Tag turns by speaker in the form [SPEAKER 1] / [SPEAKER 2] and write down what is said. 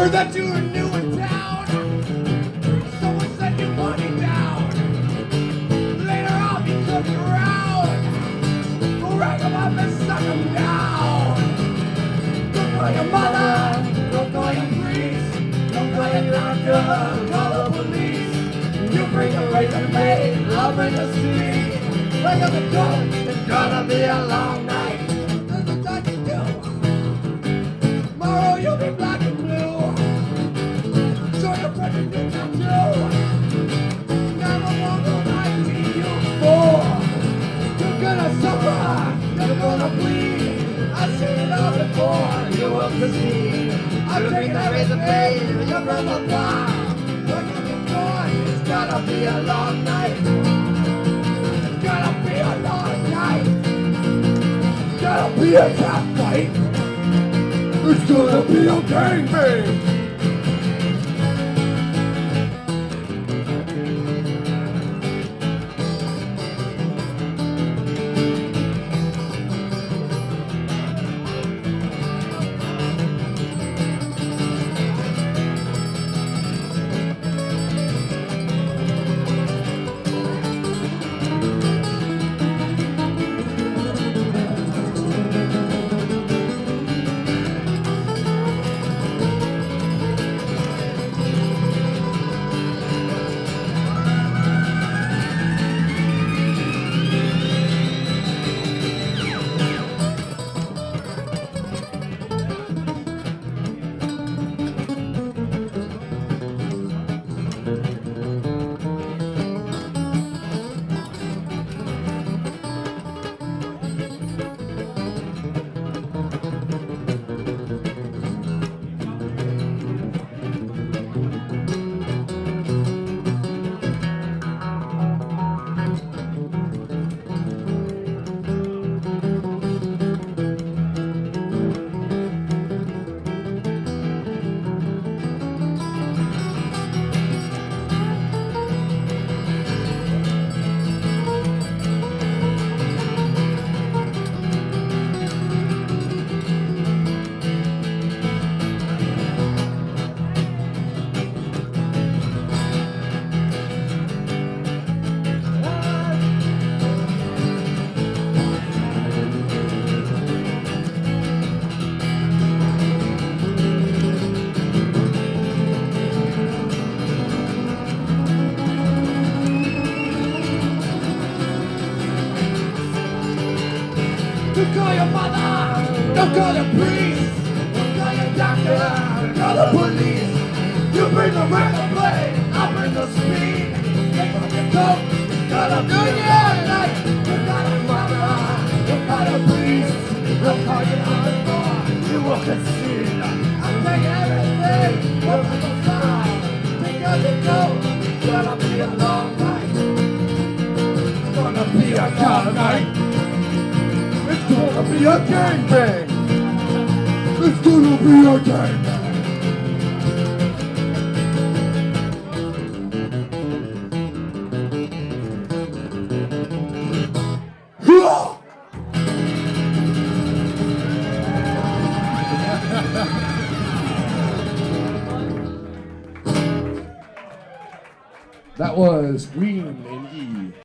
[SPEAKER 1] heard that you were new in town. Someone sent you money down. Later on you took you around. Go rag them up and suck them down. Don't call your mother, don't call your priest, don't call your doctor, call the police. You bring the razor blade, I'll bring the speed. Wake up and go, it's gonna be a long night. There's no time to do. Tomorrow you'll be black and blue. Show your friend a new tattoo. Never want to like me, you fool. You're gonna suffer, you're gonna bleed. I've seen it all before, you will concede. I'm taking the razor blade, you're from the bar. Wake up and go, it's gonna be a long night. Gonna be a long night. Gonna be a cat fight. It's gonna be a gangbang. Don't call your mother, don't call your priest, don't call your doctor, call the police. You bring the razor blade, I'll bring the speed. Take off your coat, it's gonna be a night. You got a mother, you call your priest, don't call your doctor, you will concede. I'll take everything, put it aside. Take off your coat, it's gonna be a long night. It's gonna be a long night. It's gonna be a gangbang. It's gonna be a gangbang.
[SPEAKER 2] That was Green and E.